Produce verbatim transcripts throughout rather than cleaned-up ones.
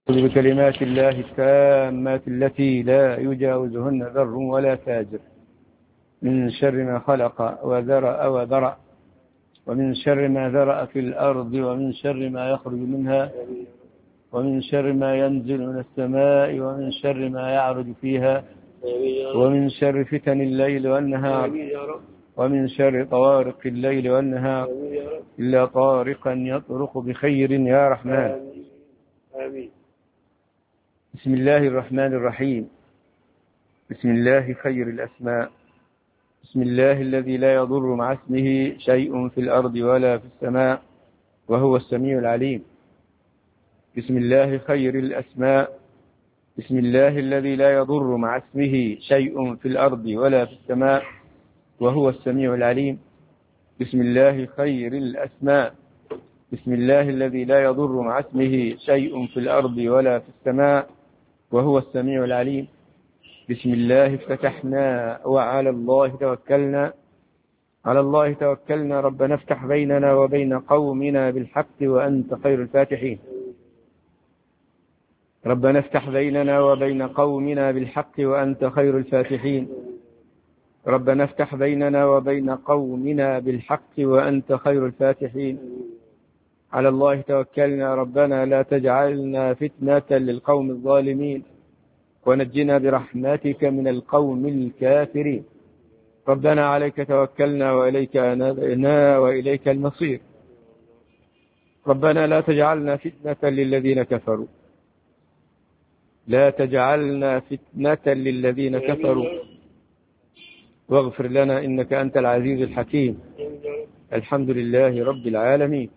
بكلمات الله التامات التي لا يجاوزهن ذر ولا فاجر، من شر ما خلق وذرأ وذرأ، ومن شر ما ذرأ في الأرض، ومن شر ما يخرج منها، ومن شر ما ينزل من السماء، ومن شر ما يعرج فيها، ومن شر فتن الليل والنهار، ومن شر طوارق الليل والنهار، إلا طارقا يطرق بخير يا رحمن. بسم الله الرحمن الرحيم. بسم الله خير الأسماء. بسم الله الذي لا يضر مع اسمه شيء في الأرض ولا في السماء وهو السميع العليم. بسم الله خير الأسماء. بسم الله الذي لا يضر مع اسمه شيء في الأرض ولا في السماء وهو السميع العليم. بسم الله خير الأسماء. بسم الله الذي لا يضر مع اسمه شيء في الأرض ولا في السماء وهو السميع العليم. بسم الله افتتحنا وعلى الله توكلنا. على الله توكلنا ربنا افتح بيننا وبين قومنا بالحق وأنت خير الفاتحين. ربنا افتح بيننا وبين قومنا بالحق وأنت خير الفاتحين. ربنا افتح بيننا وبين قومنا بالحق وأنت خير الفاتحين. على الله توكلنا ربنا لا تجعلنا فتنة للقوم الظالمين ونجنا برحمتك من القوم الكافرين. ربنا عليك توكلنا وإليك أنابنا وإليك المصير. ربنا لا تجعلنا فتنة للذين كفروا. لا تجعلنا فتنة للذين كفروا واغفر لنا إنك أنت العزيز الحكيم. الحمد لله رب العالمين.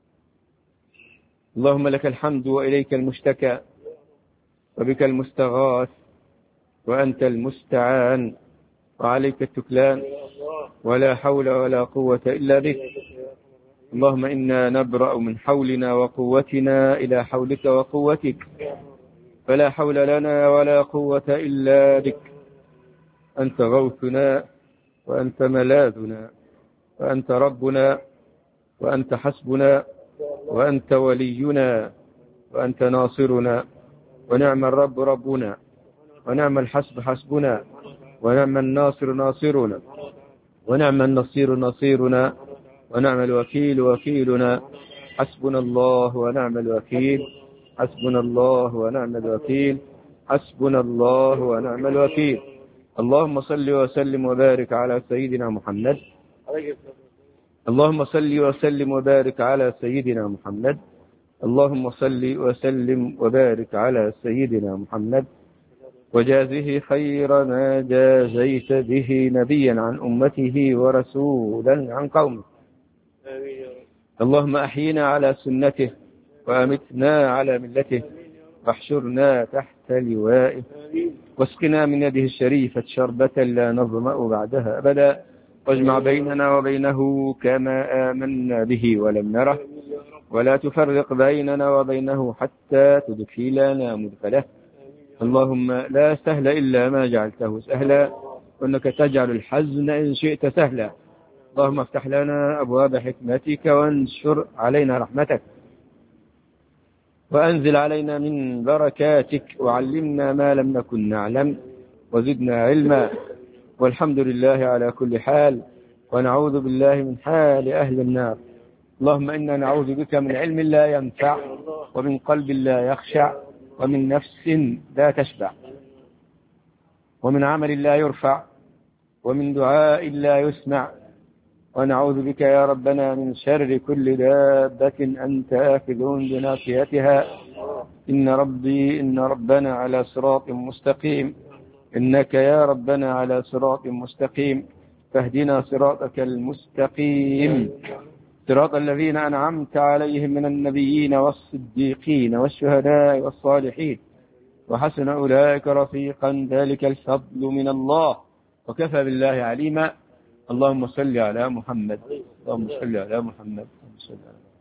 اللهم لك الحمد وإليك المشتكى وبك المستغاث وأنت المستعان وعليك التكلان ولا حول ولا قوة إلا بك. اللهم إنا نبرأ من حولنا وقوتنا إلى حولك وقوتك، فلا حول لنا ولا قوة إلا بك. أنت غوثنا وأنت ملاذنا وأنت ربنا وأنت حسبنا وأنت ولينا وأنت ناصرنا، ونعم الرب ربنا ونعم الحسب حسبنا ونعم الناصر ناصرنا ونعم النصير نصيرنا ونعم الوكيل وكيلنا. حسبنا الله ونعم الوكيل. حسبنا الله ونعم الوكيل. حسبنا الله ونعم الوكيل. اللهم صل وسلم وبارك على سيدنا محمد. اللهم صل وسلم وبارك على سيدنا محمد. اللهم صل وسلم وبارك على سيدنا محمد وجازه خير ما جازيت به نبيا عن أمته ورسولا عن قومه. اللهم أحينا على سنته وأمتنا على ملته واحشرنا تحت لوائه واسقنا من يده الشريفة شربة لا نظمأ بعدها أبدا، واجمع بيننا وبينه كما آمنا به ولم نره، ولا تفرق بيننا وبينه حتى تدخلنا مدخله. اللهم لا سهل إلا ما جعلته سهلا، وأنك تجعل الحزن إن شئت سهلا. اللهم افتح لنا أبواب حكمتك وانشر علينا رحمتك وأنزل علينا من بركاتك وعلمنا ما لم نكن نعلم وزدنا علما. والحمد لله على كل حال، ونعوذ بالله من حال أهل النار. اللهم إنا نعوذ بك من علم لا ينفع ومن قلب لا يخشع ومن نفس لا تشبع ومن عمل لا يرفع ومن دعاء لا يسمع. ونعوذ بك يا ربنا من شر كل دابة أنت آخذ بناصيتها. إن ربي إن ربنا على صراط مستقيم. إنك يا ربنا على صراط مستقيم، فاهدنا صراطك المستقيم، صراط الذين أنعمت عليهم من النبيين والصديقين والشهداء والصالحين وحسن أولئك رفيقا، ذلك الفضل من الله وكفى بالله عليما. اللهم صل على محمد. اللهم صل على محمد. اللهم صل على محمد.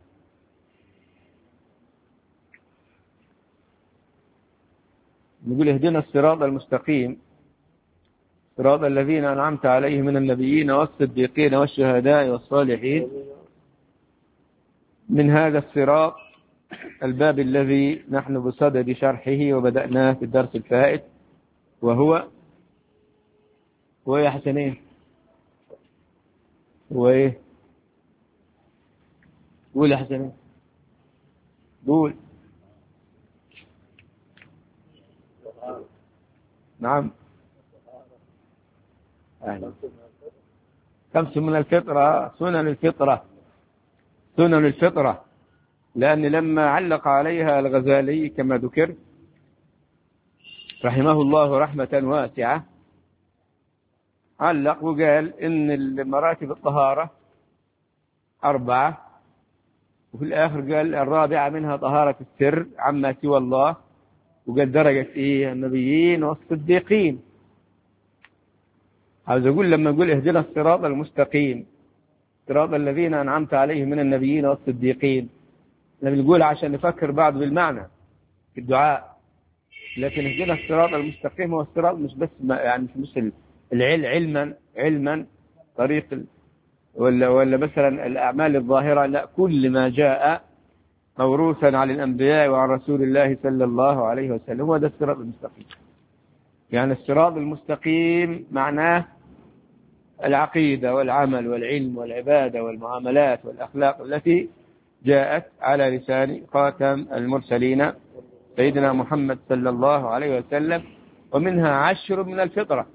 نقول اهدنا الصراط المستقيم، صراط الذين أنعمت عليهم من النبيين والصديقين والشهداء والصالحين. من هذا الصراط الباب الذي نحن بصدد شرحه وبدأناه في الدرس الفائت، وهو ويا حسنين وإيه قول يا حسنين قول. نعم أهلا. خمس من الفطرة، سنن الفطرة، سنن الفطرة، لأن لما علق عليها الغزالي كما ذكر رحمه الله رحمة واسعة، علق وقال إن مراتب الطهارة أربعة، وفي الآخر قال الرابعة منها طهارة السر عما سوى الله، وقال درجة إيه النبيين والصديقين. عاوز أقول لما نقول اهدنا الصراط المستقيم صراط الذين أنعمت عليهم من النبيين والصديقين، لما نقول عشان نفكر بعض بالمعنى في الدعاء، لكن اهدنا الصراط المستقيم هو الصراط مش بس يعني مش العلم علما علما طريق ولا ولا مثلا الأعمال الظاهرة، لا، كل ما جاء موروثا عن الأنبياء وعن رسول الله صلى الله عليه وسلم هو ده الصراط المستقيم. يعني الصراط المستقيم معناه العقيدة والعمل والعلم والعبادة والمعاملات والأخلاق التي جاءت على لسان خاتم المرسلين سيدنا محمد صلى الله عليه وسلم، ومنها عشر من الفطرة،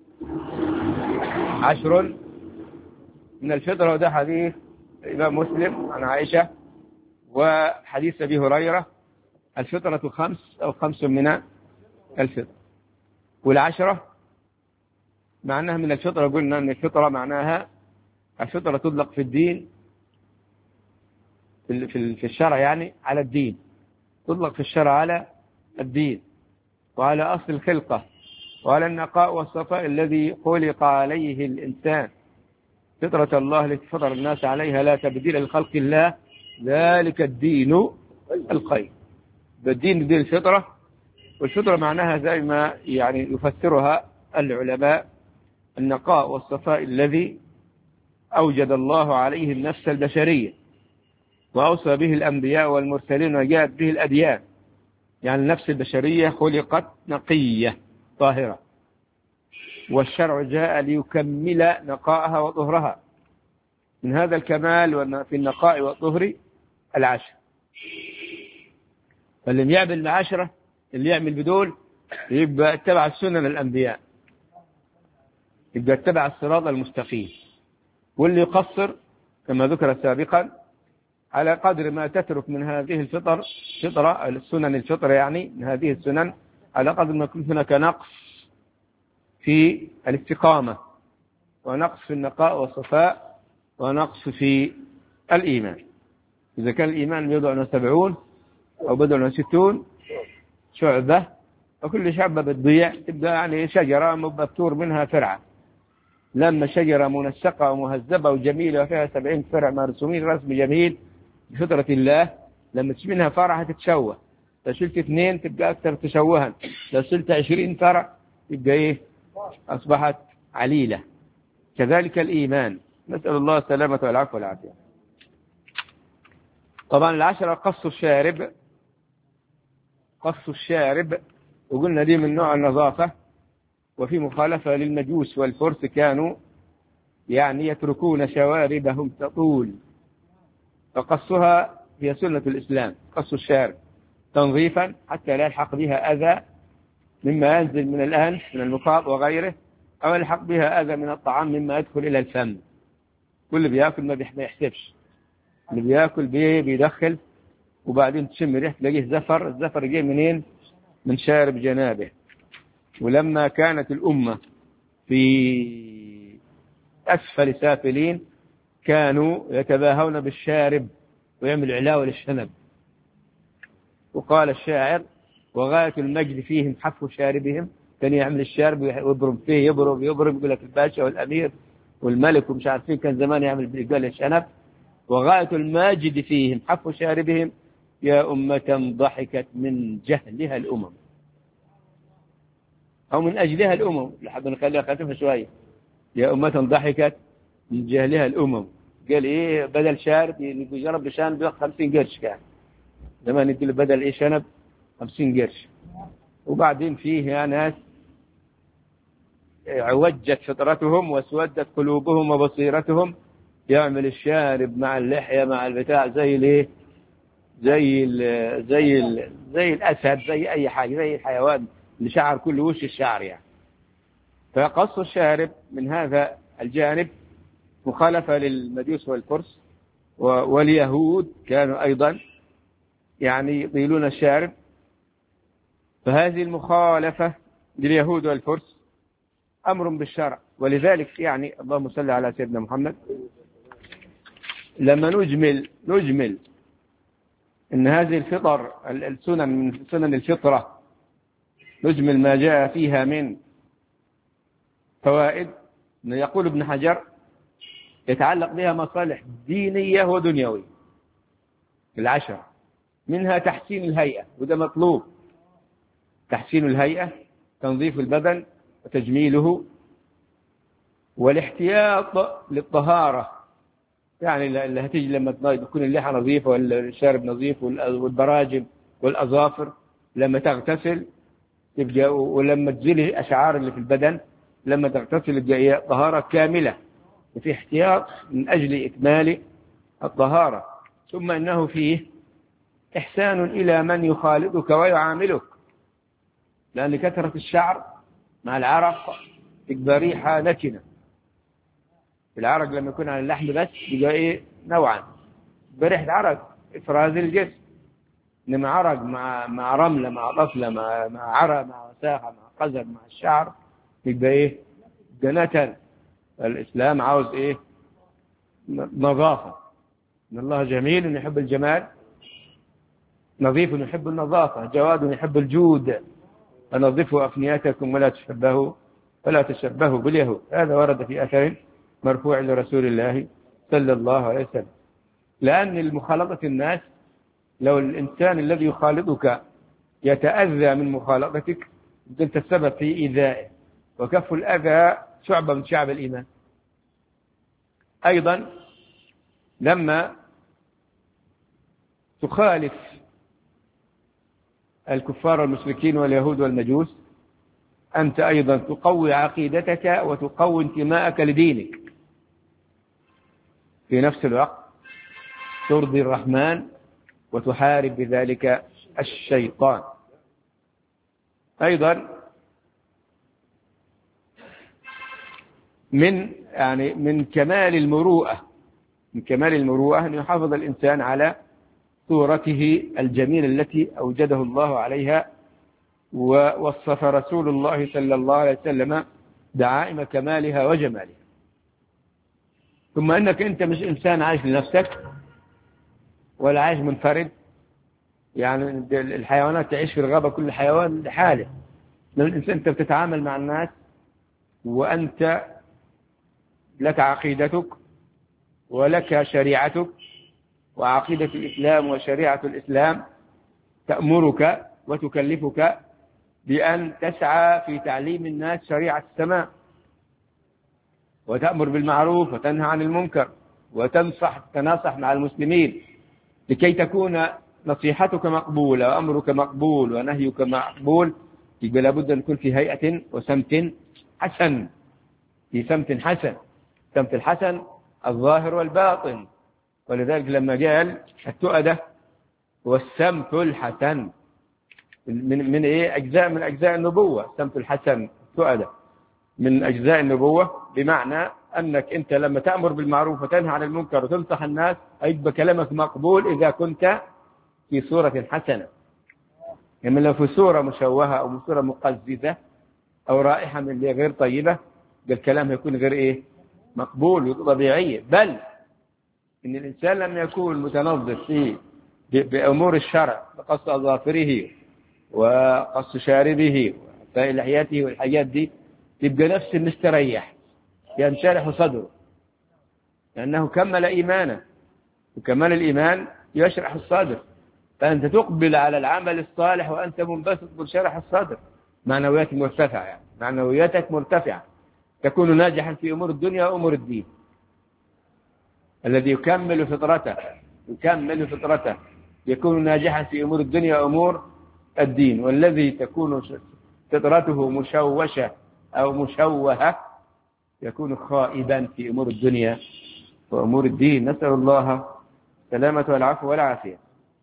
عشر من الفطرة، وده حديث الإمام مسلم عن عائشة وحديث أبي هريرة، الفطرة خمس أو خمس من الفطرة. والعشرة معناها من الفطرة، قلنا أن الفطرة معناها الفطرة تطلق في الدين في في الشرع، يعني على الدين، تطلق في الشرع على الدين وعلى أصل الخلقة وعلى النقاء والصفاء الذي خلق عليه الإنسان، فطرة الله التي فطر الناس عليها لا تبديل لخلق الله ذلك الدين القيم. بالدين دي الفطرة، والفطرة معناها زي ما يعني يفسرها العلماء النقاء والصفاء الذي أوجد الله عليه النفس البشرية وأوصى به الأنبياء والمرسلين وجاءت به الأديان. يعني النفس البشرية خلقت نقية طاهرة، والشرع جاء ليكمل نقاءها وطهرها. من هذا الكمال في النقاء والطهر العشر، فاللي يعمل العشرة اللي يعمل بدول يبقى اتبع السنن الأنبياء، يبقى اتبع الصراط المستقيم. واللي يقصر كما ذكر سابقا على قدر ما تترك من هذه الفطر فطرة السنن الفطرة، يعني من هذه السنن على قدر ما يكون هناك نقص في الاستقامة ونقص في النقاء والصفاء ونقص في الإيمان. إذا كان الإيمان بضع وسبعون أو بضع وستون شعبة، وكل شعبة بتضيع تبقى يعني شجرة مبتور منها فرعة، لما شجرة منسقة ومهذبة وجميلة وفيها سبعين فرع مرسومين رسم جميل بفطرة الله، لما تشيل منها فرع هتتشوه، لو شلت اثنين تبقى أكثر تشوها، لو شلت عشرين فرع يبقى إيه أصبحت عليلة. كذلك الإيمان، نسأل الله السلامة والعفو والعافية. طبعا العشرة قص الشارب، قص الشارب وقلنا دي من نوع النظافة، وفي مخالفة للمجوس والفرس كانوا يعني يتركون شواربهم تطول، فقصها هي سنة الإسلام، قص الشارب تنظيفا حتى لا يلحق بها أذى مما ينزل من الأنف من المخاط وغيره، أو يلحق بها أذى من الطعام مما يدخل إلى الفم. كل بيأكل ما بيحسبش، اللي بيأكل بيه بيدخل وبعدين تشم ريحة تلاقيه زفر، الزفر جاي منين؟ من شارب جنابه. ولما كانت الأمة في أسفل سافلين كانوا يتباهون بالشارب ويعمل علاوة للشنب، وقال الشاعر وغاية المجد فيهم حفو شاربهم، كان يعمل الشارب ويبرم فيه، يبرم يبرم يقول لك الباشا والأمير والملك ومش عارفين، كان زمان يعمل برجال الشنب. وغاية الماجد فيهم حفو شاربهم يا أمة ضحكت من جهلها الأمم، أو من أجلها الأمم، لحد نخليها خفيفة شوية، يا أمة ضحكت من جهلها الأمم. قال إيه بدل شارب يجرب بشان بيأخذ خمسين قرش كان، زمان يدي له بدل إيه شنب خمسين قرش. وبعدين فيه ناس عوجت فطرتهم واسودت قلوبهم وبصيرتهم، يعمل الشارب مع اللحية مع البتاع زي الايه، زي ال زي ال زي الأسد، زي أي حاجة، زي الحيوان اللي شعر كل وش الشعر يعني. فقص الشارب من هذا الجانب مخالفة للمجوس والفرس، واليهود كانوا أيضا يعني يطيلون الشارب. فهذه المخالفة لليهود والفرس أمر بالشرع. ولذلك يعني اللهم صل على سيدنا محمد، لما نجمل نجمل إن هذه الفطر السنن من سنن الفطرة، نجمل ما جاء فيها من فوائد. يقول ابن حجر يتعلق بها مصالح دينية ودنيوية العشر، منها تحسين الهيئة، وده مطلوب. تحسين الهيئة، تنظيف البدن وتجميله، والاحتياط للطهارة، يعني اللي هتيجي لما تكون اللحى نظيفة والشارب نظيف والبراجم والأظافر لما تغتسل تبقى، ولما تزيل الأشعار اللي في البدن لما تغتسل تبقى طهارة كاملة، وفي احتياط من أجل إكمال الطهارة. ثم إنه فيه إحسان إلى من يخالطك ويعاملك، لأن كثرة الشعر مع العرق تبقى ريحة نتنة. العرق لما يكون على اللحم بس يبقى إيه نوعا بريحة عرق إفراز الجسم، إنما عرق مع مع رملة مع طفلة مع مع عرق مع وساخة مع قذر مع الشعر يبقى إيه جنة. الإسلام عاوز إيه نظافة، إن الله جميل يحب الجمال، نظيف يحب النظافة، جواد يحب الجود، فنظفوا أفنيتكم ولا تشبهوا فلا تشبهوا باليهود. هذا ورد في أثر مرفوع لرسول الله صلى الله عليه وسلم. لأن المخالطة الناس، لو الإنسان الذي يخالطك يتأذى من مخالطتك أنت السبب في إيذائه، وكف الأذى شعبة من شعب الإيمان. أيضا لما تخالف الكفار والمشركين واليهود والمجوس أنت أيضا تقوي عقيدتك وتقوي انتماءك لدينك، في نفس الوقت ترضي الرحمن وتحارب بذلك الشيطان. أيضا من يعني من كمال المروءة من كمال المروءة أن يحافظ الإنسان على صورته الجميلة التي أوجده الله عليها، ووصف رسول الله صلى الله عليه وسلم دعائم كمالها وجمالها. ثم أنك أنت مش إنسان عايش لنفسك ولا عايش منفرد، يعني الحيوانات تعيش في الغابة كل حيوان لحاله، الإنسان أنت بتتعامل مع الناس وأنت لك عقيدتك ولك شريعتك، وعقيدة الإسلام وشريعة الإسلام تأمرك وتكلفك بأن تسعى في تعليم الناس شريعة السماء، وتأمر بالمعروف وتنهى عن المنكر وتنصح تناصح مع المسلمين لكي تكون نصيحتك مقبولة وأمرك مقبول ونهيك مقبول. يبقى لابد أن يكون في هيئة وسمت حسن، في سمت حسن، سمت الحسن الظاهر والباطن. ولذلك لما قال التؤدة والسمت الحسن من من ايه اجزاء من اجزاء النبوة، سمت الحسن التؤدة من اجزاء النبوة، بمعنى انك انت لما تأمر بالمعروف وتنهى عن المنكر وتنصح الناس هيبقى كلامك مقبول اذا كنت في صورة حسنة. يعني لو في صورة مشوهة او صورة مقززة او رائحة من اللي غير طيبة الكلام هيكون غير ايه مقبول وطبيعي. بل إن الإنسان لم يكون متنظف في بأمور الشرع بقص أظافره وقص شاربه وسائل لحيته والحاجات دي، تبقى نفس مستريح ينشرح صدره، لأنه كمل إيمانه، وكمال الإيمان يشرح الصدر. فأنت تقبل على العمل الصالح وأنت منبسط بشرح الصدر، معنوياتك مرتفعة، يعني معنوياتك مرتفعة، تكون ناجحا في أمور الدنيا وأمور الدين. الذي يكمل فطرته يكمل فطرته يكون ناجحا في أمور الدنيا وأمور الدين. والذي تكون فطرته مشوشة أو مشوهة يكون خائبا في أمور الدنيا وأمور الدين. نسأل الله السلامة والعفو والعافية.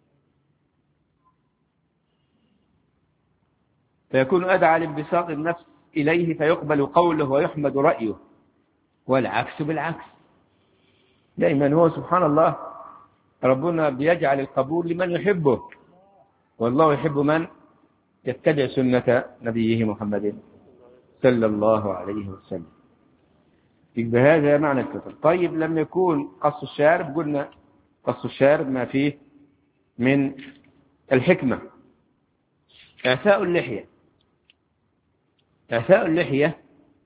فيكون أدعى لانبساط النفس إليه فيقبل قوله ويحمد رأيه، والعكس بالعكس. دائما هو سبحان الله ربنا بيجعل القبول لمن يحبه، والله يحب من يتبع سنة نبيه محمد صلى الله عليه وسلم. بهذا معنى الكفر. طيب لم يكون قص الشارب، قلنا قص الشارب ما فيه من الحكمة. إعفاء اللحية، إعفاء اللحية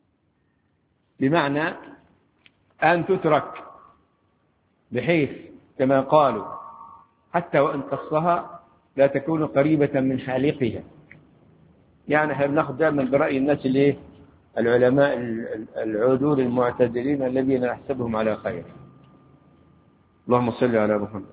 بمعنى أن تترك بحيث كما قالوا حتى وإن قصها لا تكون قريبة من حالقها. يعني احنا بناخذ دائما برأي الناس اللي العلماء العدول المعتدلين الذين نحسبهم على خير. اللهم صل على محمد.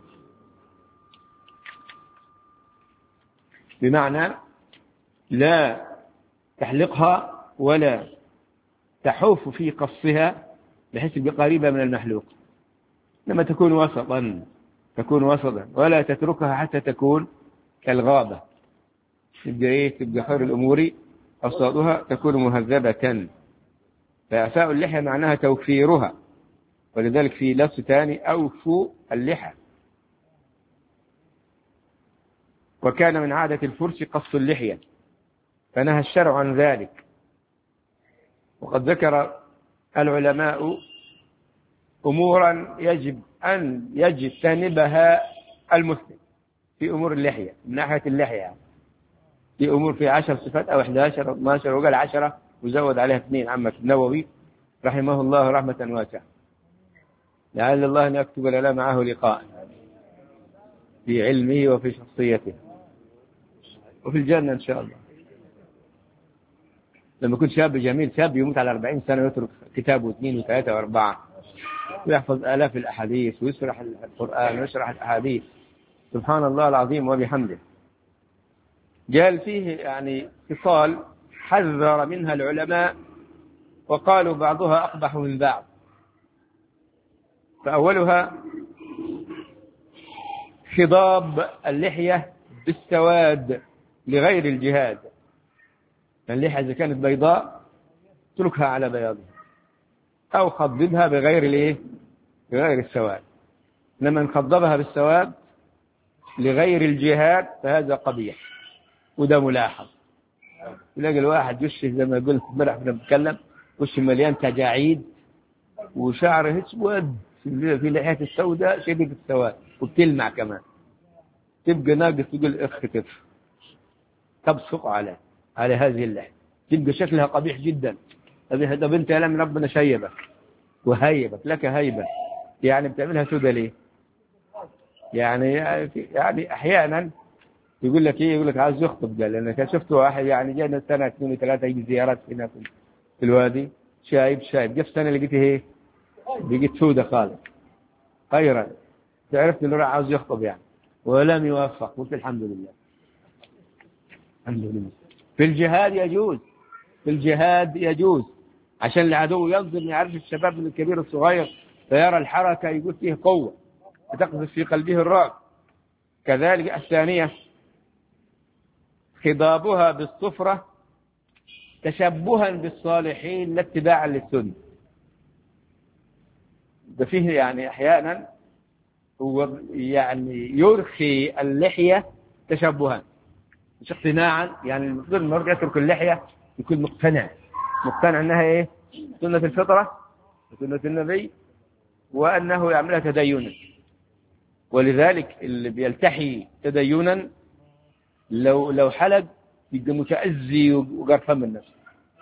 بمعنى لا تحلقها ولا تحوف في قصها بحيث بقريبة من المحلوق، لما تكون وسطا تكون وسطا ولا تتركها حتى تكون كالغابة، تبقى ايه تبقى خير الأمور أوساطها تكون مهذبة. فإعفاء اللحية معناها توفيرها، ولذلك في لفظ ثاني أوفوا اللحى. وكان من عادة الفرس قص اللحية فنهى الشرع عن ذلك. وقد ذكر العلماء أمورا يجب أن يجتنبها المسلم في أمور اللحية من ناحية اللحية، في أمور في عشر صفات أو إحدى عشر أو اثنا عشر، وقال عشرة وزود عليها اثنين عمك النووي رحمه الله رحمة واسعة، لعل الله أن يكتب لنا معه لقاء في علمه وفي شخصيته وفي الجنة إن شاء الله. لما كنت شاب جميل، شاب يموت على أربعين سنة ويترك كتاب واثنين وثلاثة وأربعة ويحفظ آلاف الأحاديث ويشرح القرآن ويشرح الأحاديث، سبحان الله العظيم وبحمده. قال فيه يعني خصال حذر منها العلماء وقالوا بعضها أقبح من بعض. فأولها خضاب اللحية بالسواد لغير الجهاد. اللحية إذا كانت بيضاء تركها على بياضها أو خضبها بغير الايه بغير السواد. لما نخضبها بالسواد لغير الجهاد فهذا قبيح، وده ملاحظ. تلاقي الواحد وشه زي ما قلت امبارح كنا بنتكلم وشه مليان تجاعيد وشعره اسود في لحية السوداء شديد السواد وبتلمع كمان، تبقى ناقص تقول اخ كتف تبصق على على هذه اللحية، تبقى شكلها قبيح جدا. طب انت يا لم ربنا شيبك وهيبك لك هيبة، يعني بتعملها سودة ليه؟ يعني يعني احيانا يقول لك ايه، يقول لك عايز يخطب. قال انا شفت واحد يعني جانا سنه اثنين وثلاثه يجي زيارات هنا في الوادي، شايب شايب جف سنه لقيته ايه لقيت سودة خالص خيرا، عرفت انه راح عاوز يخطب يعني ولم يوفق. قلت الحمد لله الحمد لله. في الجهاد يجوز، في الجهاد يجوز عشان العدو ينظر يعرف الشباب من الكبير الصغير فيرى الحركه يقول فيه قوه فتقذف في قلبه الرعب. كذلك الثانيه خضابها بالصفرة تشبها بالصالحين لا اتباعا للسنة. ده فيه يعني أحيانا هو يعني يرخي اللحية تشبها مش اقتناعا. يعني المفروض المرء يترك اللحية يكون مقتنع مقتنع أنها إيه سنة الفطرة وسنة النبي وأنه يعملها تدينا. ولذلك اللي بيلتحي تدينا لو لو حلق يبقى متأذي وقرفان من نفسه،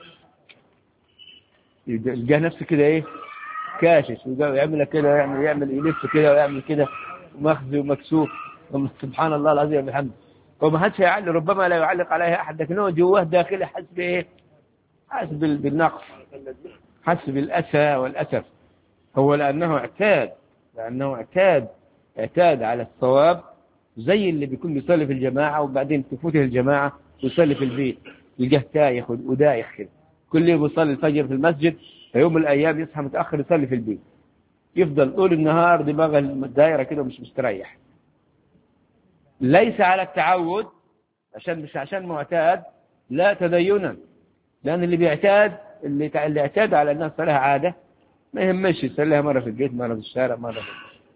يلقى نفسه كده ايه كاشش ويعمل كده يعمل يعمل يلف كده ويعمل كده ومخزي ومكسوف. سبحان الله العظيم وبحمده. وما حدش يعلق، ربما لا يعلق عليها احد، لكن هو جواه داخله حس بايه؟ حس بالنقص، حس بالاسى والاسف. هو لانه اعتاد لانه اعتاد اعتاد على الصواب زي اللي بيكون بيصلي في الجماعة وبعدين تفوته الجماعة ويصلي في البيت، يلقاه تايخ ودايخ كده، كل يوم يصلي الفجر في المسجد، فيوم من الأيام يصحى متأخر يصلي في البيت، يفضل طول النهار دماغه الدائرة كده مش مستريح. ليس على التعود، عشان مش عشان معتاد، لا تدينا، لأن اللي بيعتاد اللي اللي اعتاد على الناس صلاها عادة ما يهمش يصليها مرة في البيت مرة في الشارع مرة في.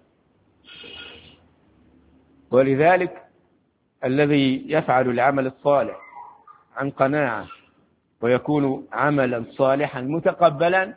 ولذلك الذي يفعل العمل الصالح عن قناعة ويكون عملا صالحا متقبلا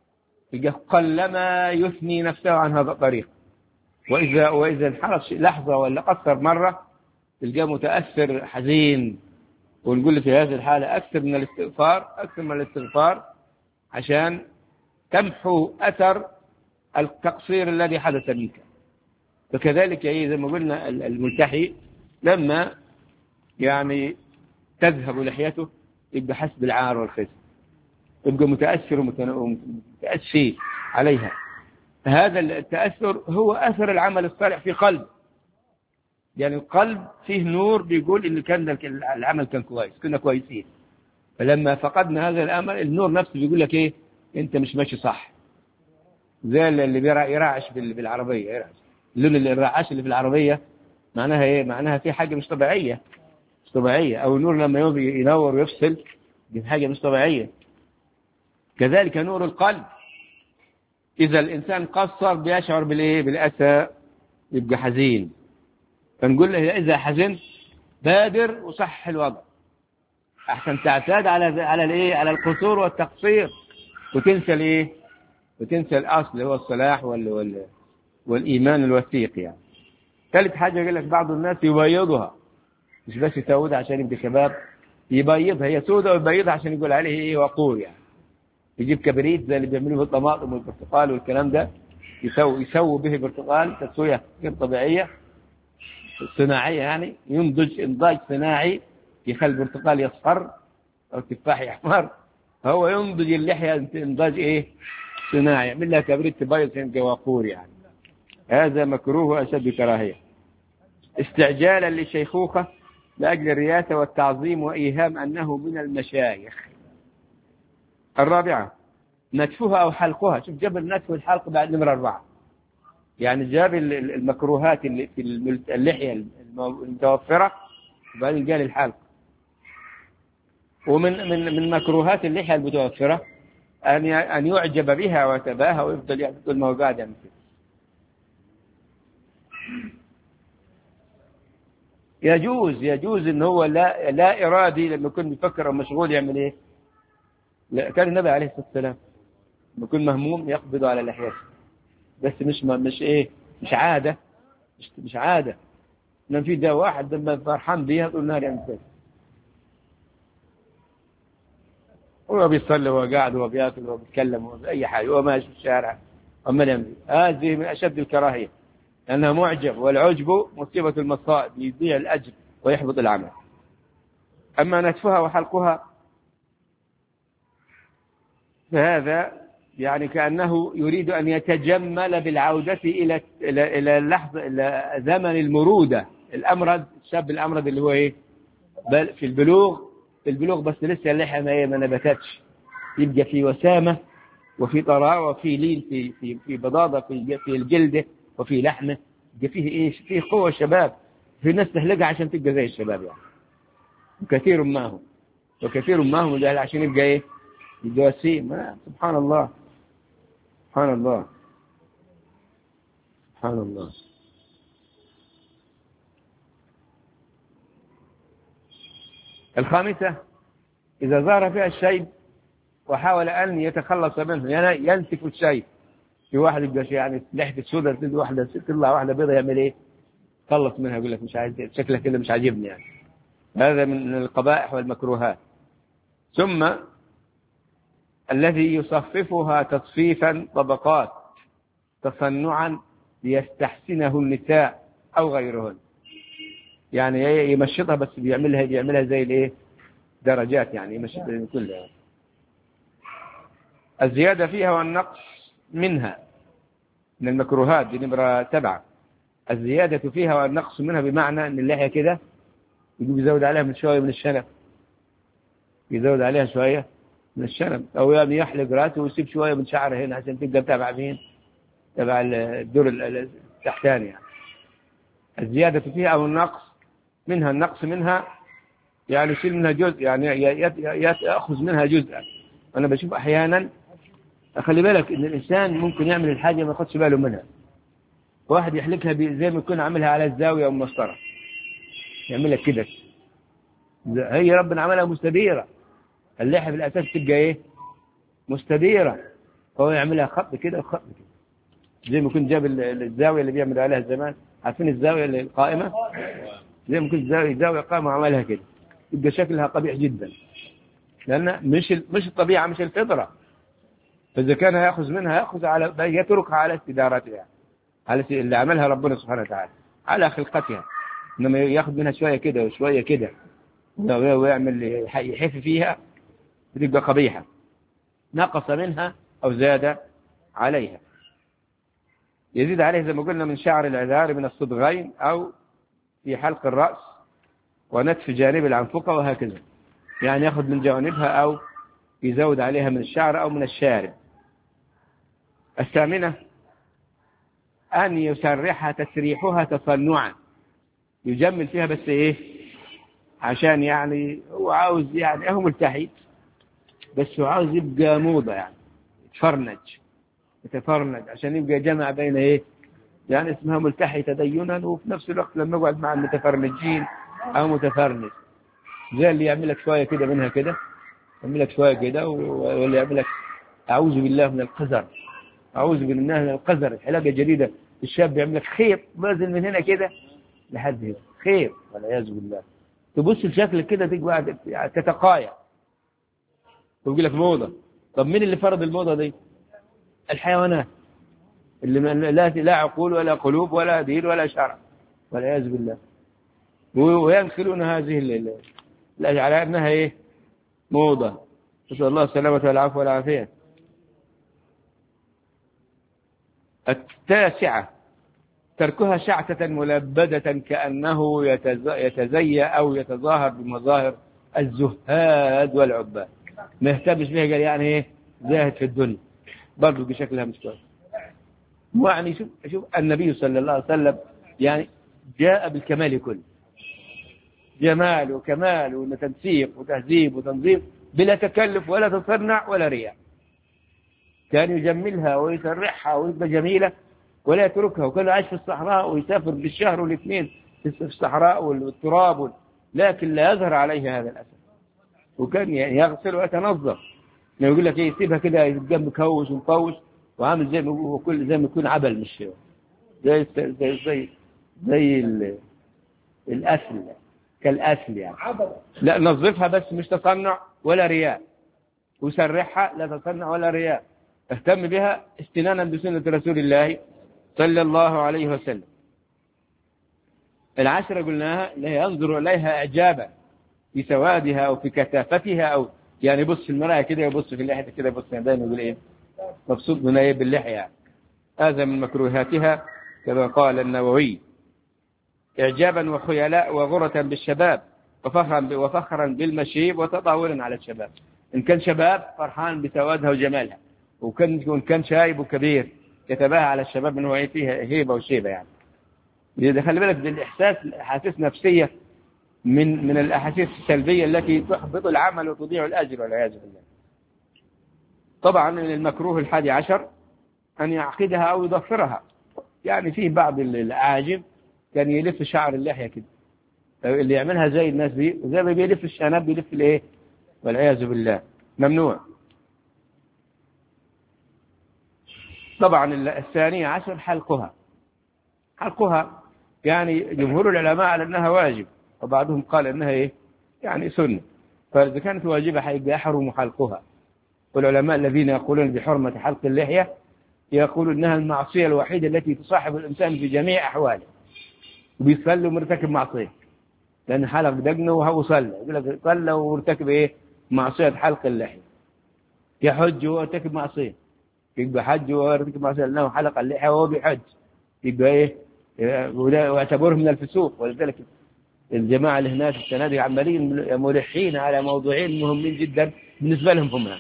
قلما يثني نفسه عن هذا الطريق، وإذا وإذا انحرف لحظة ولا قصر مرة تلقاه متأثر حزين. ونقول في هذه الحالة أكثر من الاستغفار، أكثر من الاستغفار عشان تمحو أثر التقصير الذي حدث منك. فكذلك زي ما قلنا الملتحي لما يعني تذهب لحيته يبقى حسب العار والخزي، يبقى متأثر ومتأسي عليها. هذا التأثر هو أثر العمل الصالح في قلب، يعني القلب فيه نور بيقول إن كان العمل كان كويس، كنا كويسين. فلما فقدنا هذا الأمل النور نفسه بيقول لك إيه، أنت مش ماشي صح. زي اللي بيرعش بالعربية، يرعش اللون اللي الرعاش اللي في العربية معناها إيه؟ معناها في حاجة مش طبيعية، مش طبيعية. أو النور لما ينور ويفصل دي حاجة مش طبيعية. كذلك نور القلب، إذا الإنسان قصر بيشعر بالإيه؟ بالأسى، يبقى حزين. فنقول له إذا حزن بادر وصح الوضع، أحسن تعتاد على على الإيه؟ على القصور والتقصير وتنسى الإيه؟ وتنسى الأصل هو الصلاح وال وال والإيمان الوثيق. يعني ثالث حاجة يقول لك بعض الناس يبيضها، مش بس يسودها عشان يبقى شباب، يبيضها، هي سودة ويبيضها عشان يقول عليه إيه؟ وقور. يعني يجيب كبريت زي اللي بيعملوه بالطماطم والبرتقال والكلام ده، يسوي يسوي به برتقال تسوية غير طبيعية صناعية، يعني ينضج إنضاج صناعي يخلي البرتقال يصفر أو التفاح يحمر، هو ينضج اللحية إنضاج إيه؟ صناعي، يعمل لها كبريت تبيض عشان وقور. يعني هذا مكروه وأشد كراهية. استعجالا للشيخوخة لأجل الرياسة والتعظيم وإيهام أنه من المشايخ. الرابعة نتفها أو حلقها. شوف جاب النتف والحلق بعد نمرة أربعة، يعني جاب المكروهات اللي في اللحية المتوفرة وبعدين قال الحلق. ومن من من مكروهات اللحية المتوفرة أن أن يعجب بها وتباهى ويفضل يقول ما هو قاعد يعمل كده. يجوز يجوز إن هو لا لا إرادي لما يكون بيفكر أو مشغول يعمل إيه. لا، كان النبي عليه الصلاة والسلام لما يكون مهموم يقبض على لحيته، بس مش مش إيه، مش عادة، مش مش عادة. لما في ده واحد لما فرحان بيها تقول نار يعمل كده، هو بيصلي وهو قاعد وهو بياكل وهو بيتكلم وهو بأي حاجة وهو ماشي في الشارع وما يعمل. هذه من أشد الكراهية لأنها معجب، والعجب مصيبة المصائب، يضيع الأجر ويحبط العمل. أما نتفها وحلقها فهذا يعني كأنه يريد أن يتجمل بالعودة إلى إلى إلى اللحظة، إلى زمن المرودة، الأمرد، الشاب الأمرد اللي هو إيه؟ بل في البلوغ، في البلوغ بس لسه اللحية ما ما نبتتش، يبقى في وسامة وفي طراوة وفي لين، في في في بضاضة في في الجلدة وفي لحمه، يبقى فيه إيه؟ فيه قوة شباب. في ناس تهلقها عشان تبقى زي الشباب يعني، وكثير ما هو وكثير ما هو ده عشان يبقى إيه؟ يبقى وسيم. سبحان الله سبحان الله سبحان الله. الخامسة إذا ظهر فيها الشيب وحاول أن يتخلص منه، يعني ينسف الشيب. في واحد يبقى يعني لحية السوداء تدي واحدة تطلع واحدة بيضة، يعمل إيه؟ خلص منها، يقول لك مش عايز شكلها كده مش عاجبني. يعني هذا من القبائح والمكروهات. ثم الذي يصففها تصفيفا طبقات تصنعا ليستحسنه النساء أو غيرهن، يعني يمشطها بس بيعملها بيعملها زي الايه درجات، يعني يمشطها كلها. الزيادة فيها والنقص منها من المكروهات دي نمرة سبعة. الزيادة فيها والنقص منها، بمعنى أن اللحية كده يجب يزود عليها من شوية من الشنب، يزود عليها شوية من الشنب، أو يعني يحلق راسه ويسيب شوية من شعره هنا عشان تبقى تبع مين؟ تبع الدور التحتاني يعني. الزيادة فيها أو النقص منها، النقص منها يعني يشيل منها جزء، يعني يأخذ منها جزءا. أنا بشوف أحيانا، أخلي بالك إن الإنسان ممكن يعمل الحاجة ما ياخدش باله منها. واحد يحلقها زي ما يكون عاملها على الزاوية أو المسطرة، يعملها كده، هي ربنا عملها مستديرة. اللحية في الأساس تبقى إيه؟ مستديرة، هو يعملها خط كده وخط كده، زي ما كنت جاب الزاوية اللي بيعمل عليها زمان، عارفين الزاوية القائمة؟ زي ما كنت زاوية زاوية قائمة وعملها كده، يبقى شكلها قبيح جدا، لأن مش مش الطبيعة، مش الفطرة. فإذا كان يأخذ منها يأخذ على يتركها على استدارتها، على اللي عملها ربنا سبحانه وتعالى على خلقتها. إنما يأخذ منها شوية كده وشوية كده ويعمل يحف فيها، بتبقى قبيحة، نقص منها أو زاد عليها. يزيد عليه زي ما قلنا من شعر العذار، من الصدغين، أو في حلق الرأس ونتف جانب العنفقة، وهكذا. يعني يأخذ من جوانبها أو يزود عليها من الشعر أو من الشارب. الثامنة أن يسرحها تسريحها تصنعا، يجمل فيها بس إيه؟ عشان يعني هو عاوز، يعني هو ملتحي بس هو عاوز يبقى موضة، يعني يتفرنج يتفرنج عشان يبقى جمع بين إيه؟ يعني اسمها ملتحي تدينا، وفي نفس الوقت لما يقعد مع المتفرنجين أو متفرنج، زي اللي يعمل لك شوية كده منها كده، يعمل لك شوية كده، واللي يعمل لك أعوذ بالله من القذر، أعوذ بالله من القذر. الحلاقة جديدة، الشاب يعمل لك خيط نازل من هنا كده لحد هنا، خيط والعياذ بالله. تبص لشكلك كده تقعد تتقايع ويقول لك موضة. طب مين اللي فرض الموضة دي؟ الحيوانات اللي لا لا عقول ولا قلوب ولا دين ولا شرع والعياذ بالله، وينكرون هذه لا على انها ايه؟ موضة. نسأل الله السلامة والعفو والعافية. التاسعة تركها شعثة ملبدة كأنه يتزيى أو يتظاهر بمظاهر الزهاد والعباد، ما يهتمش بها، قال يعني ايه؟ زاهد في الدنيا، برضو بشكلها مش كويس. يعني شوف شوف النبي صلى الله عليه وسلم يعني جاء بالكمال كله، جمال وكمال وتنسيق وتهذيب وتنظيم بلا تكلف ولا تصنع ولا رياء. كان يجملها ويسرحها ويبقى جميلة ولا يتركها. وكان عايش في الصحراء ويسافر بالشهر والاثنين في الصحراء والتراب، لكن لا يظهر عليه هذا الأسد. وكان يغسل ويتنظف، يقول لك ايه؟ يسيبها كده جنب مكوش ومقوش وعامل زي ما كل زي ما يكون عبل، مش زي زي زي زي الأسل، كالأسل يعني. لا، نظفها بس مش تصنع ولا رياء، وسرحها لا تصنع ولا رياء. اهتم بها استنانا بسنة رسول الله صلى الله عليه وسلم. العشرة قلناها اللي هي ينظر إليها إعجابا في سوادها أو في كثافتها، أو يعني يبص في المراية كده، يبص في اللحية كده، يبص دائما يقول إيه؟ مبسوط من إيه؟ باللحية. هذا من مكروهاتها كما قال النووي، إعجابا وخيلاء وغرة بالشباب، وفخرا وفخرا بالمشيب وتطاولا على الشباب. إن كان شباب فرحان بسوادها وجمالها، وكان كان شايب وكبير يتباهى على الشباب أنه إيه؟ فيها هيبة وشيبة يعني. إذا خلي بالك بالإحساس، أحاسيس نفسية من من الأحاسيس السلبية التي تحبط العمل وتضيع الأجر والعياذ بالله. طبعا من المكروه الحادي عشر أن يعقدها أو يضفرها. يعني فيه بعض الأعاجم كان يلف شعر اللحية كده، اللي يعملها زي الناس دي، زي ما بيلف الشنب بيلف الايه والعياذ بالله، ممنوع. طبعا الثانية عشر حلقها. حلقها يعني جمهور العلماء على أنها واجب، وبعضهم قال أنها إيه؟ يعني سنة. فإذا كانت واجبة حيبقى يحرم حلقها. والعلماء الذين يقولون بحرمة حلق اللحية يقولون أنها المعصية الوحيدة التي تصاحب الإنسان في جميع أحواله، وبيصلي ومرتكب معصية، لأن حلق دقنه وهو صلى، يقول لك صلى ومرتكب إيه؟ معصية حلق اللحية. يحج وهو يرتكب معصية، يبقى حج وهو يرتكب معصية لأنه حلق اللحية وهو بيحج، يبقى إيه؟ واعتبره من الفسوق. ولذلك الجماعة اللي هناك السنة دي عمالين ملحين على موضوعين مهمين جدا بالنسبة لهم هم.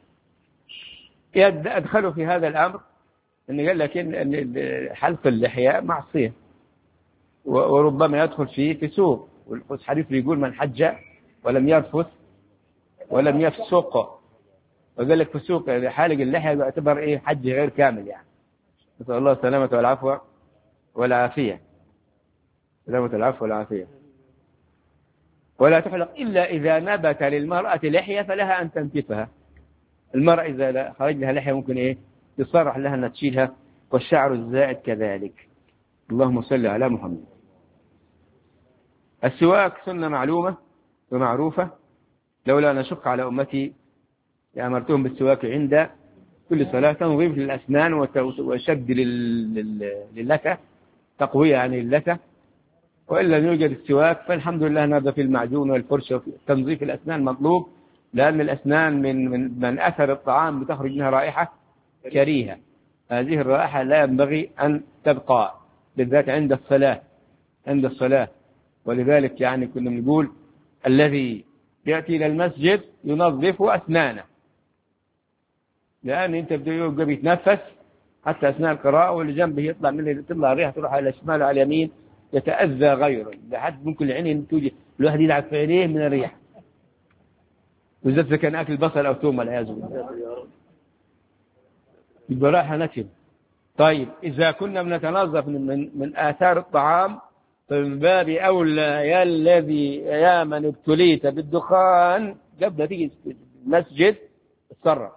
أدخلوا في هذا الأمر أن قال لك أن حلق اللحية معصية وربما يدخل فيه فسوق، والحديث بيقول من حج ولم يرفث ولم يفسق، وقال لك فسوق حالق اللحية يعتبر إيه حج غير كامل يعني. نسأل الله السلامة والعفو والعافية، سلامة العفو والعافية. ولا تحلق إلا إذا نبت للمرأة لحية فلها أن تنتفها. المرأة إذا خرج لها لحية ممكن إيه يصرح لها أن تشيلها، والشعر الزائد كذلك. اللهم صل على محمد. السواك سنة معلومة ومعروفة، لولا نشق على أمتي لأمرتهم بالسواك عند كل صلاة، تنظيف للأسنان وشد للثة، تقوية عن اللثة. وإن لم يوجد السواك فالحمد لله نظف المعجون والفرشة. تنظيف الأسنان مطلوب، لأن الأسنان من من, من أثر الطعام بتخرج منها رائحة كريهة. هذه الرائحة لا ينبغي أن تبقى، بالذات عند الصلاة عند الصلاة. ولذلك يعني كنا بنقول الذي يأتي إلى المسجد ينظف أسنانه، لأن أنت بيبقى بيتنفس حتى أثناء القراءة، واللي جنبه يطلع منه تطلع ريحة تروح على الشمال وعلى اليمين، يتأذى غيره لحد ممكن العين توجد الواحد يلعب في عينيه من الريح، وإذا إذا كان أكل بصل أو توم والعياذ بالله يبقى رايحة نتن. طيب إذا كنا بنتنظف من من آثار الطعام فمن باب أولى يا الذي يا من ابتليت بالدخان قبل تيجي المسجد اتصرف.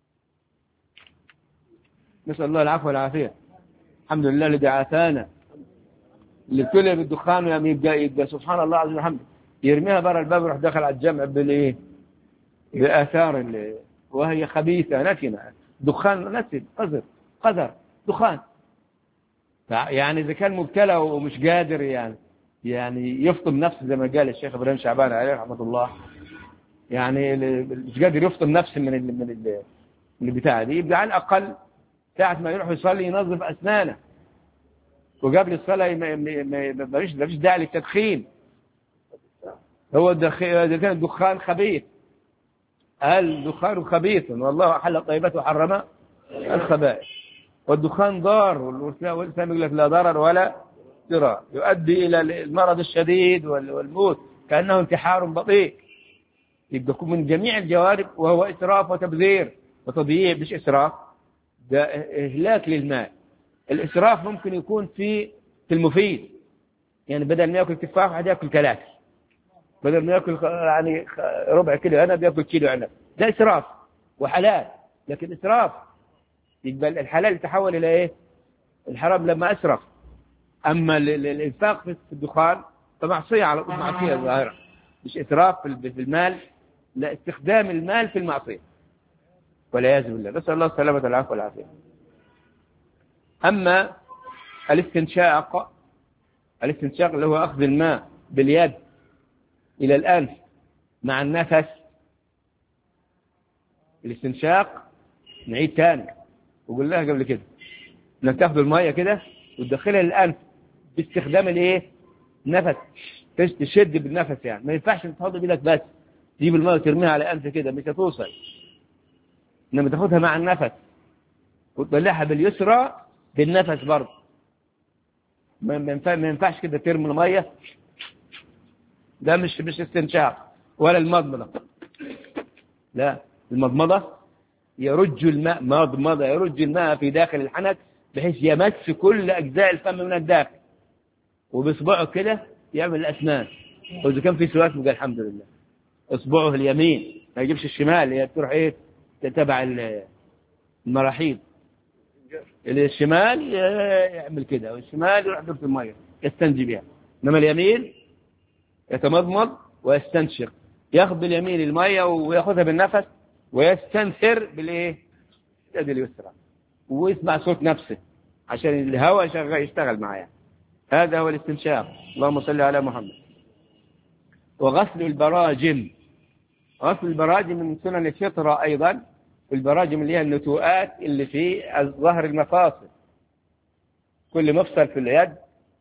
نسأل الله العفو والعافية. الحمد لله الذي عافانا. اللي ابتلي بالدخان يعني يبقى, يبقى سبحان الله عز وجل يرميها برا الباب ويروح داخل على الجمع بالايه بآثار اللي وهي خبيثة نتنة. دخان نتن قذر قذر دخان. يعني إذا كان مبتلى ومش قادر يعني يعني يفطم نفسه زي ما قال الشيخ إبراهيم شعبان عليه رحمة الله، يعني مش قادر يفطم نفسه من ال من ال من البتاع دي، يبقى على الأقل ساعة ما يروح يصلي ينظف أسنانه، وقبل الصلاة ما فيش داعي للتدخين. هو إذا كان الدخان خبيث، الدخان خبيث والله أحل الطيبات وحرم الخبائث، والدخان ضار، والإسلام يقول لك لا ضرر ولا ضرار، يؤدي إلى المرض الشديد والموت كأنه انتحار بطيء. يبقى من جميع الجوانب، وهو إسراف وتبذير وتضييع، مش إسراف، ده إهلاك للماء. الإسراف ممكن يكون في في المفيد، يعني بدل ما يأكل تفاح واحد يأكل ثلاثة، بدل ما يأكل يعني ربع كيلو عنب بيأكل كيلو عنب، ده إسراف وحلال. لكن إسراف يبقى الحلال يتحول إلى إيه؟ الحرام لما أسرف. أما الإنفاق في الدخان فمعصية على معصية ظاهرة، مش إسراف في المال، لا، استخدام المال في المعصية والعياذ بالله. نسأل الله السلامة والعافية والعافية. أما الاستنشاق، الاستنشاق اللي هو أخذ الماء باليد إلى الأنف مع النفس. الاستنشاق نعيد تاني وقلناها قبل كده، انك تاخذ المية كده وتدخلها للأنف باستخدام الايه؟ نفس، تشد بالنفس. يعني ما ينفعش تحط بيدك بس تجيب المية وترميها على أنف كده، مش هتوصل، انما تاخذها مع النفس وتطلعها باليسرى بالنفس برضه. ما ينفعش كده ترمي المية، ده مش مش استنشاق. ولا المضمضة، لا، المضمضة يرج الماء، مضمضة يرج الماء في داخل الحنك بحيث يمس كل أجزاء الفم من الداخل، وبإصبعه كده يعمل الأسنان. وإذا كان في سواك يبقى الحمد لله إصبعه اليمين، ما يجيبش الشمال، هي بتروح إيه تتبع المراحيض. الشمال يعمل كده، والشمال يروح يدور في المية يستنجي بها، إنما اليمين يتمضمض ويستنشق، ياخذ باليمين المية وياخذها بالنفس ويستنثر بالايه؟ اليد اليسرى، ويسمع صوت نفسه عشان الهواء شغال يشتغل معاه. هذا هو الاستنشاق. اللهم صل على محمد. وغسل البراجم، غسل البراجم من سنن الفطرة أيضا. البراجم اللي هي النتوءات اللي في ظهر المفاصل، كل مفصل في اليد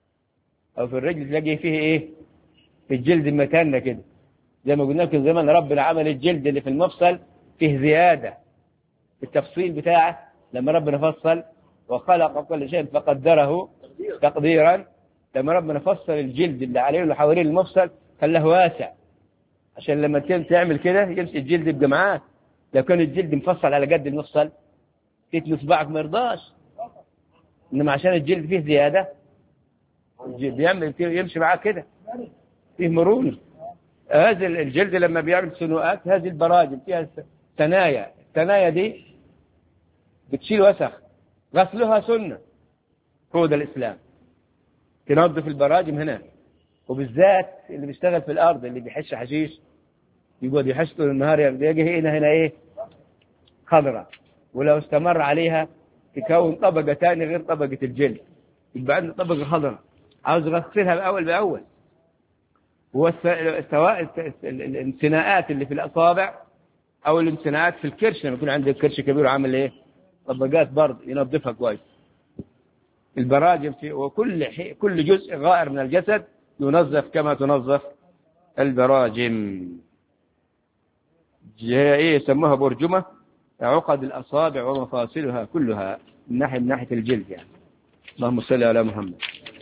أو في الرجل تلاقي فيه إيه؟ في الجلد متانة كده، زي ما قلنا لكم زمان ربنا عمل الجلد اللي في المفصل فيه زيادة. التفصيل بتاعه لما ربنا فصل وخلق كل شيء فقدره تقديرا، لما ربنا فصل الجلد اللي عليه واللي حوالين المفصل خلاه واسع، عشان لما تعمل كده يمشي الجلد يبقى معاك. لو كان الجلد مفصل على قد المفصل تتلو صباعك ما يرضاش، انما عشان الجلد فيه زيادة بيعمل يمشي معاك كده فيه مرونة. هذا الجلد لما بيعمل سنوءات، هذه البراجم فيها ثنايا، الثنايا دي بتشيل وسخ، غسلها سنة. هو ده الإسلام، تنظف البراجم هنا. وبالذات اللي بيشتغل في الأرض اللي بيحش حشيش يقعد يحش طول النهار، يجي هنا هنا إيه خضرة، ولو استمر عليها تكون طبقة ثانية غير طبقة الجلد، يبقى عندنا طبقة خضرة عاوز غسلها بأول بأول. سواء الانثناءات اللي في الأصابع أو الانثناءات في الكرش، لما يكون عندك كرش كبير وعامل إيه طبقات برضه ينظفها كويس. البراجم في وكل حي... كل جزء غائر من الجسد ينظف كما تنظف البراجم. ايه يسموها برجمة، عقد الأصابع ومفاصلها كلها من ناحية من ناحية الجلد يعني. اللهم صل على محمد.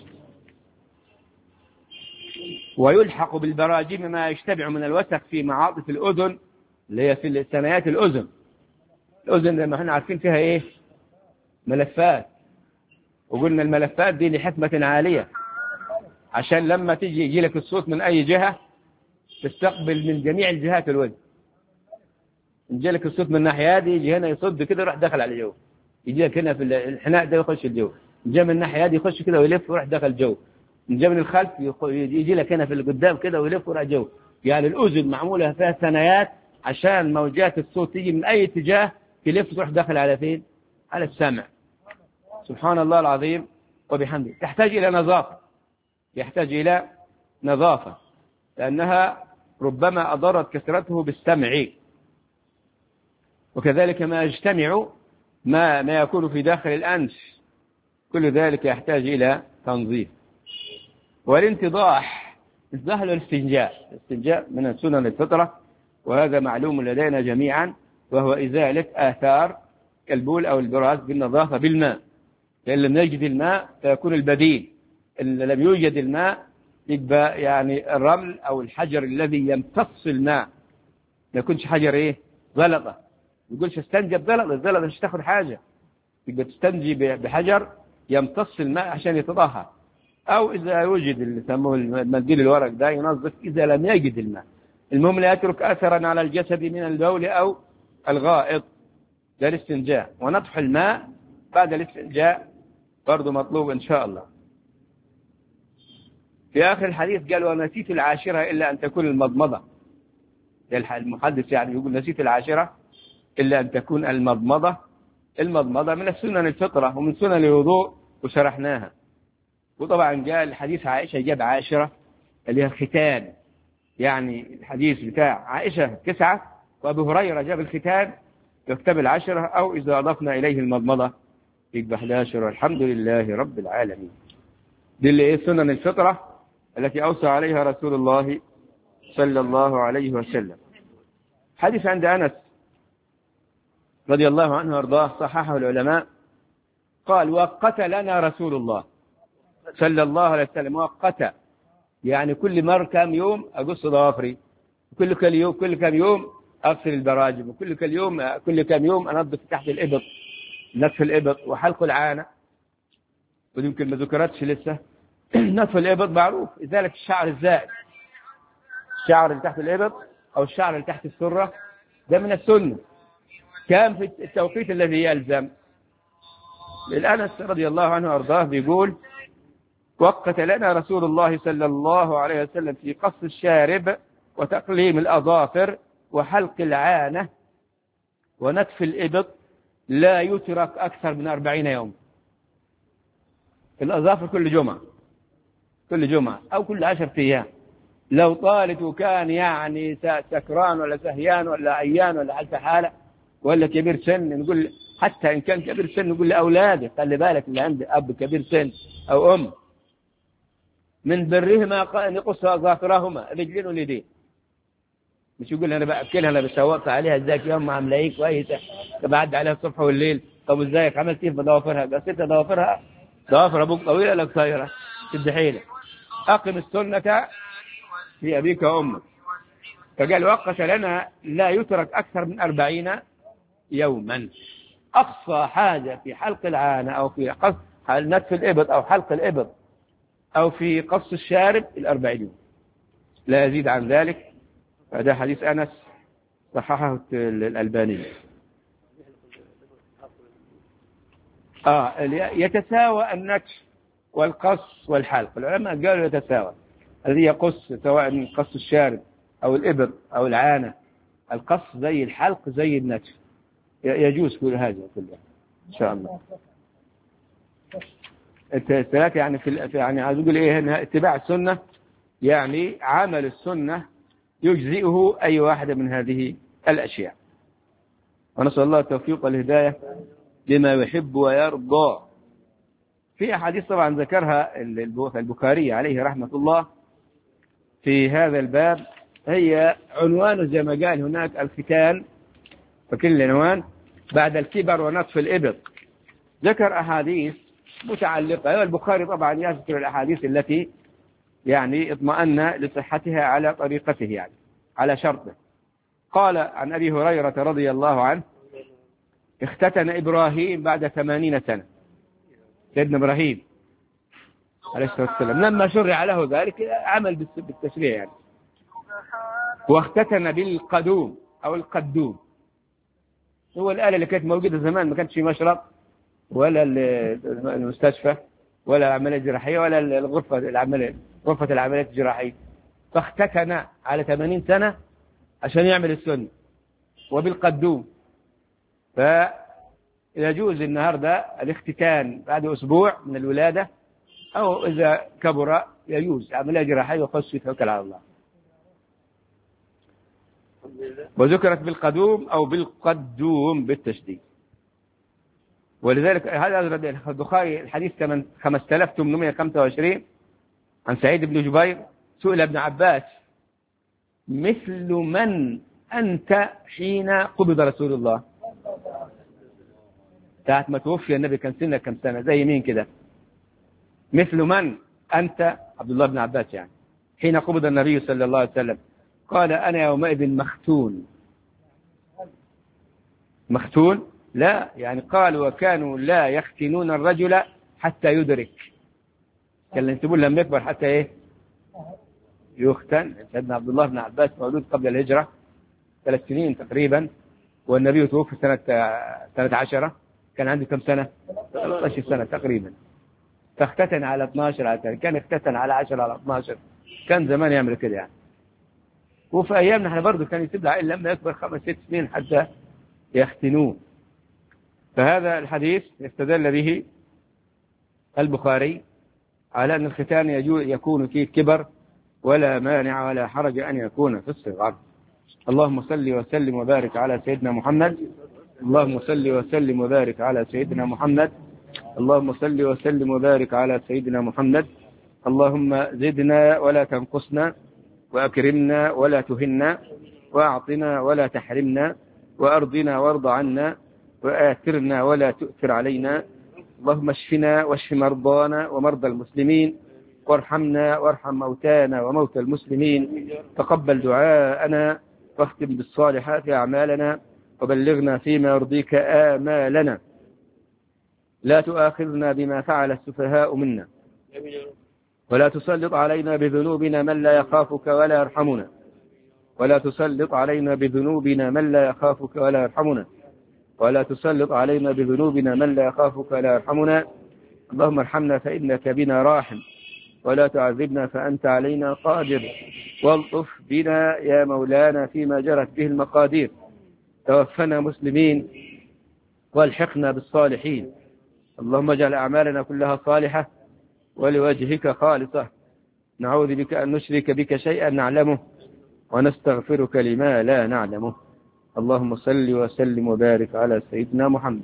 ويلحق بالبراجم ما يشتبع من الوسخ في معاطف الأذن، اللي هي في ثنايات الأذن. الأذن زي ما احنا عارفين فيها ايه ملفات، وقلنا الملفات دي لحكمة عالية، عشان لما تيجي يجي لك الصوت من أي جهة تستقبل من جميع الجهات الوجه. يجي لك الصوت من الناحية دي يجي هنا يصد كده يروح داخل على الجو، يجي لك هنا في الحناء ده يخش الجو، يجي من الناحية دي يخش كده ويلف ويروح داخل الجو، يجي من الخلف يجي لك هنا في القدام كده ويلف ويروح جو. يعني الأذن معمولة فيها ثنايات عشان موجات الصوت تيجي من أي اتجاه تلف تروح داخل على فين؟ على السمع. سبحان الله العظيم وبحمده. تحتاج إلى نظافة، يحتاج إلى نظافة، لأنها ربما أضرت كثرته بالسمع. وكذلك ما يجتمع ما ما يكون في داخل الأنف، كل ذلك يحتاج إلى تنظيف. والانتضاح، انتضاح الاستنجاء، الاستنجاء من سنن الفطرة، وهذا معلوم لدينا جميعا، وهو إزالة آثار البول أو البراز بالنظافة بالماء. لأن لم يجد الماء فيكون البديل، إن لم يوجد الماء يبقى يعني الرمل أو الحجر الذي يمتص الماء، ما يكونش حجر إيه زلطة، يقولش استنجي بزلطة، الزلطة مش تاخد حاجة، يبقى تستنجي بحجر يمتص الماء عشان يتطهر. أو إذا وجد اللي يسموه المنديل الورق ده ينظف إذا لم يجد الماء. المهم لا يترك أثرا على الجسد من البول أو الغائط، ده الاستنجاء. ونطح الماء بعد الاستنجاء برضو مطلوب إن شاء الله. في آخر الحديث قال ونسيت العاشرة إلا أن تكون المضمضة. المحدث يعني يقول نسيت العاشرة إلا أن تكون المضمضة. المضمضة من السنن الفطرة ومن سنن الوضوء وشرحناها. وطبعا جاء الحديث عائشة جاب عاشرة اللي هي الختان، يعني الحديث بتاع عائشة تسعة وأبو هريرة جاب الختان يكتب العشرة، أو إذا أضفنا إليه المضمضة يبقى أحد عشر. الحمد لله رب العالمين. دي اللي إيه سنن الفطرة التي أوصى عليها رسول الله صلى الله عليه وسلم. حديث عند أنس رضي الله عنه وارضاه صححه العلماء، قال وقت لنا رسول الله صلى الله عليه وسلم، وقت يعني كل مر كم يوم أقص ضوافري، كل كل يوم كل كم يوم أغسل البراجم، وكل كل يوم كل كم يوم أنظف تحت الإبط، نتف الإبط وحلق العانة، ويمكن ما ذكرتش لسه نتف الإبط معروف، لذلك الشعر الزائد، الشعر اللي تحت الإبط أو الشعر اللي تحت السرة ده من السنة، كان في التوقيت الذي يلزم. للأنس رضي الله عنه وأرضاه بيقول وقت لنا رسول الله صلى الله عليه وسلم في قص الشارب وتقليم الأظافر وحلق العانة ونتف الإبط لا يترك أكثر من أربعين يوم. الأظافر كل جمعة، كل جمعة أو كل عشرة أيام. لو طالت وكان يعني سكران ولا سهيان ولا عيان ولا حتى حالة ولا كبير سن، نقول حتى إن كان كبير سن نقول لأولاده خلي بالك اللي عنده أب كبير سن أو أم من برهما أن يقص أظافرهما رجلين واليدين. مش يقول أنا بأكلها أنا بسوقت عليها ازيك يا أم عاملة إيه كويسة، بعد عليها الصبح والليل، طب ازيك عملت إيه بضوافرها؟ قصيت ضوافرها، ضوافر أبوك طويلة ولا قصيرة؟ شد حيلك، أقم السنة في أبيك وأمك. فقال وقت لنا لا يترك أكثر من أربعين يوما. أقصى حاجة في حلق العانة أو في قص نتف الإبط أو حلق الإبط أو في قص الشارب الأربعين يوم، لا يزيد عن ذلك. هذا حديث أنس صححه الألباني. آه يتساوى النتف والقص والحلق، العلماء قالوا يتساوى. الذي يقص سواء قص الشارب أو الإبط أو العانة، القص زي الحلق زي النتف، يجوز كل هذا كلها إن شاء الله. الثلاثة يعني في يعني عايز أقول إيه هنا، اتباع السنة يعني عمل السنة يجزئه أي واحدة من هذه الأشياء. ونسأل الله التوفيق والهداية لما يحب ويرضى. في أحاديث طبعا ذكرها البخاري عليه رحمة الله في هذا الباب، هي عنوانه زي ما قال هناك الختان، فكل عنوان بعد الكبر ونطف الإبط ذكر أحاديث متعلقة. البخاري طبعا يذكر الأحاديث التي يعني اطمأن لصحتها على طريقته يعني على شرطه. قال عن أبي هريرة رضي الله عنه اختتن إبراهيم بعد ثمانين سنة، سيدنا إبراهيم عليه الصلاة والسلام لما شرع له ذلك عمل بالتشريع يعني. واختتن بالقدوم أو القدوم، هو الآلة اللي كانت موجودة زمان، ما كانش في مشرط ولا المستشفى ولا العملية الجراحية ولا الغرفة العملية غرفة العمليات الجراحية. فاختتن على ثمانين سنة عشان يعمل السنة وبالقدوم. فيجوز النهاردة الاختتان بعد أسبوع من الولادة، أو إذا كبر يجوز عملية جراحية وخش يتوكل على الله. وذكرت بالقدوم أو بالقدوم بالتشديد. ولذلك هذا البخاري الحديث خمسة آلاف وثمانمائة وخمسة وعشرين عن سعيد بن جبير سئل ابن عباس مثل من أنت حين قبض رسول الله؟ ساعة ما توفي النبي كان سنة كم سنة؟ زي مين كده؟ مثل من أنت عبد الله بن عباس يعني حين قبض النبي صلى الله عليه وسلم؟ قال أنا يومئذ مختون. مختون لا يعني قال وكانوا لا يختنون الرجل حتى يدرك، كان ينتبون لما يكبر حتى ايه يختن. سيدنا عبد الله بن عباس مولود قبل الهجرة ثلاث سنين تقريبا، والنبي توفي سنة سنة عشرة، كان عنده كم سنة؟ ثلاثة عشر سنة تقريبا. فاختتن على اثنا عشر على ثلاثة. كان اختتن على عشرة على اثنا عشر، كان زمان يعمل كده يعني. وفي ايامنا احنا برضه كان يسيب العائل لما يكبر خمس ست سنين حتى يختنوه. فهذا الحديث يستدل به البخاري على أن الختان يكون فيه كبر ولا مانع ولا حرج أن يكون في الصغر. اللهم صل وسلم وبارك على سيدنا محمد. اللهم صل وسلم وبارك على سيدنا محمد. اللهم صل وسلم وبارك على سيدنا محمد. اللهم زدنا ولا تنقصنا، وأكرمنا ولا تهنا، وأعطنا ولا تحرمنا، وأرضنا وارض عنا، وآثرنا ولا تؤثر علينا. اللهم اشفنا واشف مرضانا ومرضى المسلمين، وارحمنا وارحم موتانا وموتى المسلمين. تقبل دعاءنا، واختم بالصالحات أعمالنا، وبلغنا فيما يرضيك آمالنا. لا تؤاخذنا بما فعل السفهاء منا، ولا تسلط علينا بذنوبنا من لا يخافك ولا يرحمنا، ولا تسلط علينا بذنوبنا من لا يخافك ولا يرحمنا، ولا تسلط علينا بذنوبنا من لا يخافك ولا يرحمنا. اللهم ارحمنا فإنك بنا راحم، ولا تعذبنا فأنت علينا قادر، والطف بنا يا مولانا فيما جرت به المقادير. توفنا مسلمين والحقنا بالصالحين. اللهم اجعل أعمالنا كلها صالحة ولوجهك خالصة. نعوذ بك أن نشرك بك شيئا نعلمه، ونستغفرك لما لا نعلمه. اللهم صل وسلم وبارك على سيدنا محمد.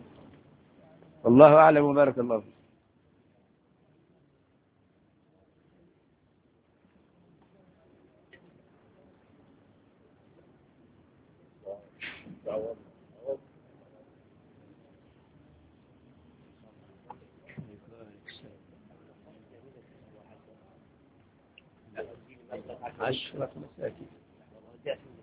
الله أعلم وبارك الله. عشرة مساكين.